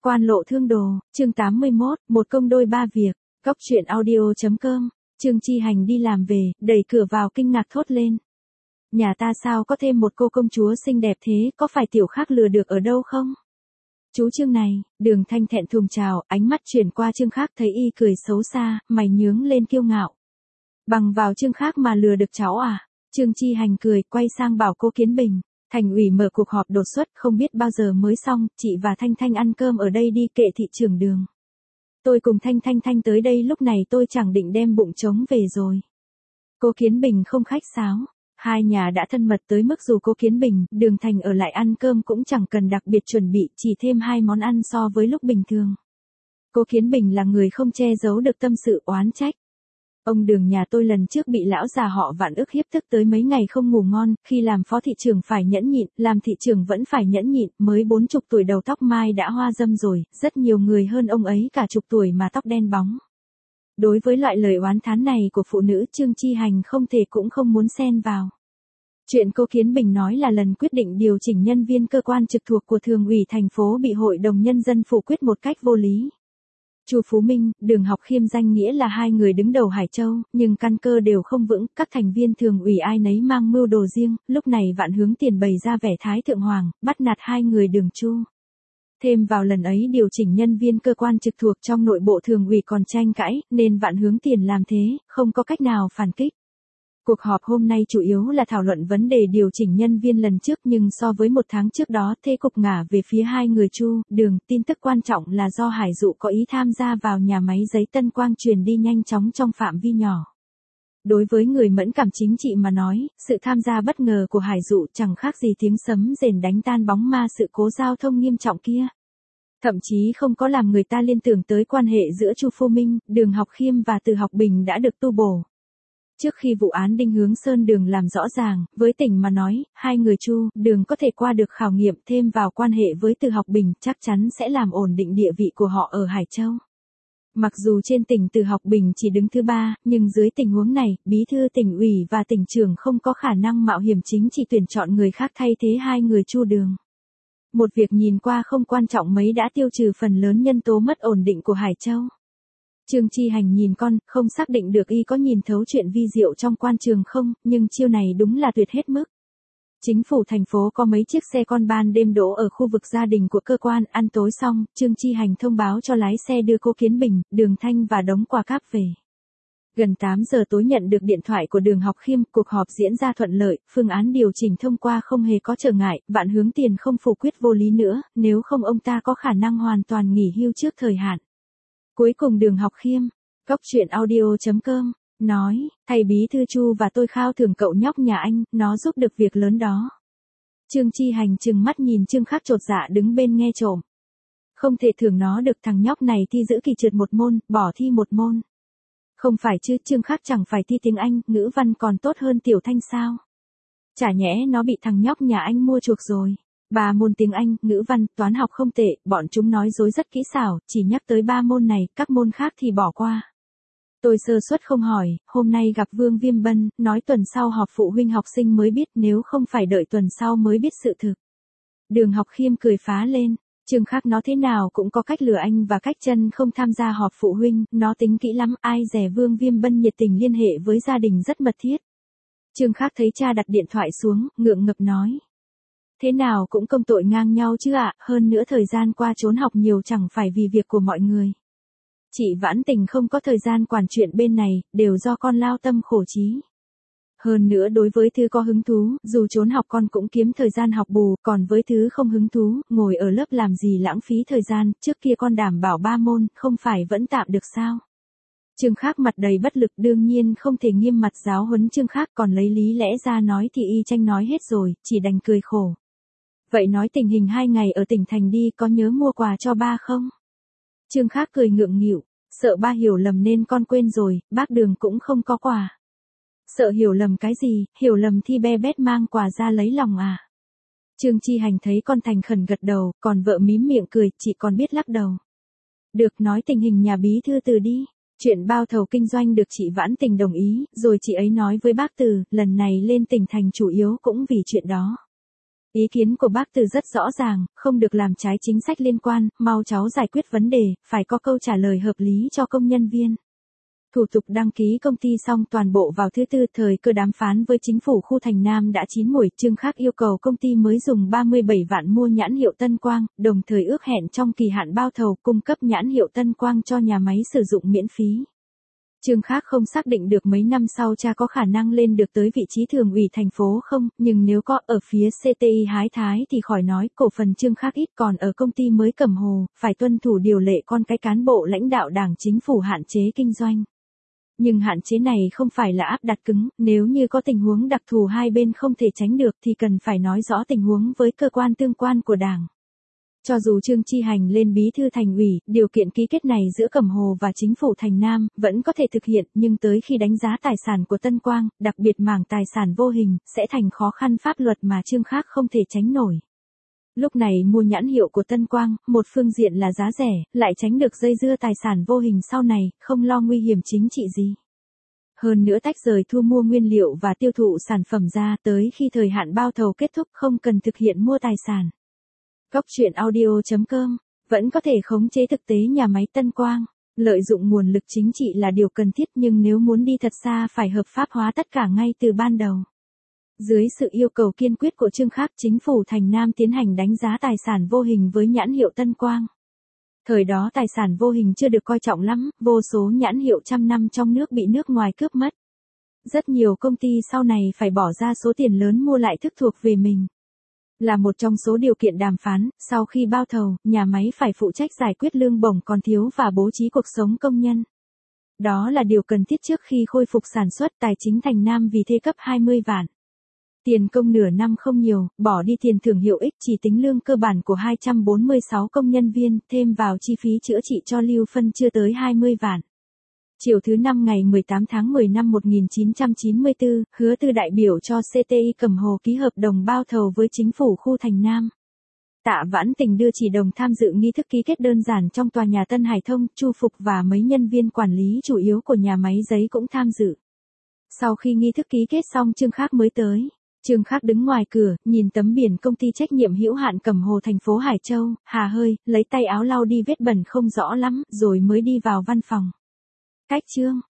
Quan lộ thương đồ, chương 81, một công đôi ba việc, góc truyện audio.com, Trương Chi Hành đi làm về, đẩy cửa vào kinh ngạc thốt lên. Nhà ta sao có thêm một cô công chúa xinh đẹp thế, có phải tiểu khác lừa được ở đâu không? Chú Trương này, Đường Thanh thẹn thùng chào, ánh mắt chuyển qua Trương Khác thấy y cười xấu xa, mày nhướng lên kiêu ngạo. Bằng vào Trương Khác mà lừa được cháu à? Trương Chi Hành cười, quay sang bảo cô Kiến Bình. Thành ủy mở cuộc họp đột xuất, không biết bao giờ mới xong, chị và Thanh Thanh ăn cơm ở đây đi, kệ thị trường Đường. Tôi cùng Thanh tới đây, lúc này tôi chẳng định đem bụng trống về rồi. Cô Kiến Bình không khách sáo. Hai nhà đã thân mật tới mức dù cô Kiến Bình, Đường Thành ở lại ăn cơm cũng chẳng cần đặc biệt chuẩn bị, chỉ thêm 2 món ăn so với lúc bình thường. Cô Kiến Bình là người không che giấu được tâm sự oán trách. Ông Đường nhà tôi lần trước bị lão già họ Vạn ức hiếp tức tới mấy ngày không ngủ ngon, khi làm phó thị trưởng phải nhẫn nhịn, làm thị trưởng vẫn phải nhẫn nhịn, mới 40 tuổi đầu tóc mai đã hoa râm rồi, rất nhiều người hơn ông ấy cả chục tuổi mà tóc đen bóng. Đối với loại lời oán thán này của phụ nữ, Trương Chi Hành không thể cũng không muốn xen vào. Chuyện cô Kiến Bình nói là lần quyết định điều chỉnh nhân viên cơ quan trực thuộc của Thường ủy thành phố bị Hội đồng Nhân dân phủ quyết một cách vô lý. Chu Phú Minh, Đường Học Khiêm danh nghĩa là hai người đứng đầu Hải Châu, nhưng căn cơ đều không vững, các thành viên Thường ủy ai nấy mang mưu đồ riêng, lúc này Vạn Hướng Tiền bày ra vẻ thái thượng hoàng, bắt nạt hai người Đường Chu. Thêm vào lần ấy điều chỉnh nhân viên cơ quan trực thuộc trong nội bộ Thường ủy còn tranh cãi, nên Vạn Hướng Tiền làm thế, không có cách nào phản kích. Cuộc họp hôm nay chủ yếu là thảo luận vấn đề điều chỉnh nhân viên lần trước, nhưng so với một tháng trước đó, thế cục ngả về phía hai người Chu, Đường. Tin tức quan trọng là do Hải Dụ có ý tham gia vào nhà máy giấy Tân Quang truyền đi nhanh chóng trong phạm vi nhỏ. Đối với người mẫn cảm chính trị mà nói, sự tham gia bất ngờ của Hải Dụ chẳng khác gì tiếng sấm rền đánh tan bóng ma sự cố giao thông nghiêm trọng kia. Thậm chí không có làm người ta liên tưởng tới quan hệ giữa Chu Phú Minh, Đường Học Khiêm và Từ Học Bình đã được tu bổ. Trước khi vụ án Đinh Hướng Sơn Đường làm rõ ràng, với tỉnh mà nói, hai người Chu, Đường có thể qua được khảo nghiệm, thêm vào quan hệ với Từ Học Bình, chắc chắn sẽ làm ổn định địa vị của họ ở Hải Châu. Mặc dù trên tỉnh Từ Học Bình chỉ đứng thứ 3, nhưng dưới tình huống này, bí thư tỉnh ủy và tỉnh trưởng không có khả năng mạo hiểm chính chỉ tuyển chọn người khác thay thế hai người Chu Đường. Một việc nhìn qua không quan trọng mấy đã tiêu trừ phần lớn nhân tố mất ổn định của Hải Châu. Trương Chi Hành nhìn con, không xác định được y có nhìn thấu chuyện vi diệu trong quan trường không, nhưng chiêu này đúng là tuyệt hết mức. Chính phủ thành phố có mấy chiếc xe con ban đêm đỗ ở khu vực gia đình của cơ quan, ăn tối xong, Trương Chi Hành thông báo cho lái xe đưa cô Kiến Bình, Đường Thanh và đống quà cáp về. Gần 8 giờ tối nhận được điện thoại của Đường Học Khiêm, cuộc họp diễn ra thuận lợi, phương án điều chỉnh thông qua không hề có trở ngại, Vạn Hướng Tiền không phủ quyết vô lý nữa, nếu không ông ta có khả năng hoàn toàn nghỉ hưu trước thời hạn. Cuối cùng Đường Học Khiêm, góc truyện audio.com, nói, thầy bí thư Chu và tôi khao thưởng cậu nhóc nhà anh, nó giúp được việc lớn đó. Trương Chi Hành trừng mắt nhìn Trương Khác chột dạ đứng bên nghe trộm. Không thể thưởng nó được, thằng nhóc này thi giữ kỳ trượt một môn, bỏ thi một môn. Không phải chứ, Trương Khác chẳng phải thi tiếng Anh, ngữ văn còn tốt hơn Tiểu Thanh sao? Chả nhẽ nó bị thằng nhóc nhà anh mua chuộc rồi. 3 môn tiếng Anh, ngữ văn, toán học không tệ, bọn chúng nói dối rất kỹ xảo, chỉ nhắc tới 3 môn này, các môn khác thì bỏ qua. Tôi sơ suất không hỏi, hôm nay gặp Vương Viêm Bân, nói tuần sau họp phụ huynh học sinh mới biết, nếu không phải đợi tuần sau mới biết sự thực. Đường Học Khiêm cười phá lên, Trương Khác nó thế nào cũng có cách lừa anh và cách chân không tham gia họp phụ huynh, nó tính kỹ lắm, ai dè Vương Viêm Bân nhiệt tình liên hệ với gia đình rất mật thiết. Trương Khác thấy cha đặt điện thoại xuống, ngượng ngập nói. Thế nào cũng công tội ngang nhau chứ ạ, hơn nữa thời gian qua trốn học nhiều chẳng phải vì việc của mọi người. Chị Vãn Tình không có thời gian quản chuyện bên này, đều do con lao tâm khổ trí. Hơn nữa đối với thứ có hứng thú, dù trốn học con cũng kiếm thời gian học bù, còn với thứ không hứng thú, ngồi ở lớp làm gì lãng phí thời gian, trước kia con đảm bảo 3 môn, không phải vẫn tạm được sao? Trương Khác mặt đầy bất lực, đương nhiên không thể nghiêm mặt giáo huấn Trương Khác, còn lấy lý lẽ ra nói thì y tranh nói hết rồi, chỉ đành cười khổ. Vậy nói tình hình 2 ngày ở tỉnh thành đi, có nhớ mua quà cho ba không? Trương Khác cười ngượng nghịu, sợ ba hiểu lầm nên con quên rồi, bác Đường cũng không có quà. Sợ hiểu lầm cái gì, hiểu lầm thì be bét mang quà ra lấy lòng à? Trương Chi Hành thấy con thành khẩn gật đầu, còn vợ mím miệng cười, chị còn biết lắc đầu. Được, nói tình hình nhà bí thư Từ đi. Chuyện bao thầu kinh doanh được chị Vãn Tình đồng ý, rồi chị ấy nói với bác Từ, lần này lên tỉnh thành chủ yếu cũng vì chuyện đó. Ý kiến của bác Từ rất rõ ràng, không được làm trái chính sách liên quan, mau chóng giải quyết vấn đề, phải có câu trả lời hợp lý cho công nhân viên. Thủ tục đăng ký công ty xong toàn bộ vào thứ Tư, thời cơ đàm phán với chính phủ khu Thành Nam đã chín muồi. Trương Khắc yêu cầu công ty mới dùng 37 vạn mua nhãn hiệu Tân Quang, đồng thời ước hẹn trong kỳ hạn bao thầu cung cấp nhãn hiệu Tân Quang cho nhà máy sử dụng miễn phí. Trương Khắc không xác định được mấy năm sau cha có khả năng lên được tới vị trí thường ủy thành phố không, nhưng nếu có ở phía CTI Hái Thái thì khỏi nói, cổ phần Trương Khắc ít, còn ở công ty mới Cẩm Hồ, phải tuân thủ điều lệ con cái cán bộ lãnh đạo đảng chính phủ hạn chế kinh doanh. Nhưng hạn chế này không phải là áp đặt cứng, nếu như có tình huống đặc thù hai bên không thể tránh được thì cần phải nói rõ tình huống với cơ quan tương quan của đảng. Cho dù Trương Chi Hành lên bí thư thành ủy, điều kiện ký kết này giữa Cẩm Hồ và chính phủ Thành Nam vẫn có thể thực hiện, nhưng tới khi đánh giá tài sản của Tân Quang, đặc biệt mảng tài sản vô hình, sẽ thành khó khăn pháp luật mà Trương Khắc không thể tránh nổi. Lúc này mua nhãn hiệu của Tân Quang, một phương diện là giá rẻ, lại tránh được dây dưa tài sản vô hình sau này, không lo nguy hiểm chính trị gì. Hơn nữa tách rời thu mua nguyên liệu và tiêu thụ sản phẩm ra, tới khi thời hạn bao thầu kết thúc không cần thực hiện mua tài sản. Góc truyện audio.com vẫn có thể khống chế thực tế nhà máy Tân Quang. Lợi dụng nguồn lực chính trị là điều cần thiết, nhưng nếu muốn đi thật xa phải hợp pháp hóa tất cả ngay từ ban đầu. Dưới sự yêu cầu kiên quyết của Trương Khắc, chính phủ Thành Nam tiến hành đánh giá tài sản vô hình với nhãn hiệu Tân Quang. Thời đó tài sản vô hình chưa được coi trọng lắm, vô số nhãn hiệu trăm năm trong nước bị nước ngoài cướp mất. Rất nhiều công ty sau này phải bỏ ra số tiền lớn mua lại thức thuộc về mình. Là một trong số điều kiện đàm phán, sau khi bao thầu, nhà máy phải phụ trách giải quyết lương bổng còn thiếu và bố trí cuộc sống công nhân. Đó là điều cần thiết trước khi khôi phục sản xuất. Tài chính Thành Nam vì thế cấp 20 vạn. Tiền công nửa năm không nhiều, bỏ đi tiền thưởng hiệu ích, chỉ tính lương cơ bản của 246 công nhân viên, thêm vào chi phí chữa trị cho Lưu Phân chưa tới 20 vạn. Chiều thứ Năm ngày 18 tháng 10 năm 1994, Hứa Tư đại biểu cho CTI Cẩm Hồ ký hợp đồng bao thầu với chính phủ khu Thành Nam. Tạ Vãn Tình đưa chỉ đồng tham dự nghi thức ký kết đơn giản trong tòa nhà Tân Hải Thông, Chu Phục và mấy nhân viên quản lý chủ yếu của nhà máy giấy cũng tham dự. Sau khi nghi thức ký kết xong Trương Khắc mới tới. Trương Khắc đứng ngoài cửa, nhìn tấm biển công ty trách nhiệm hữu hạn Cẩm Hồ thành phố Hải Châu, hà hơi, lấy tay áo lau đi vết bẩn không rõ lắm, rồi mới đi vào văn phòng. Cách Trương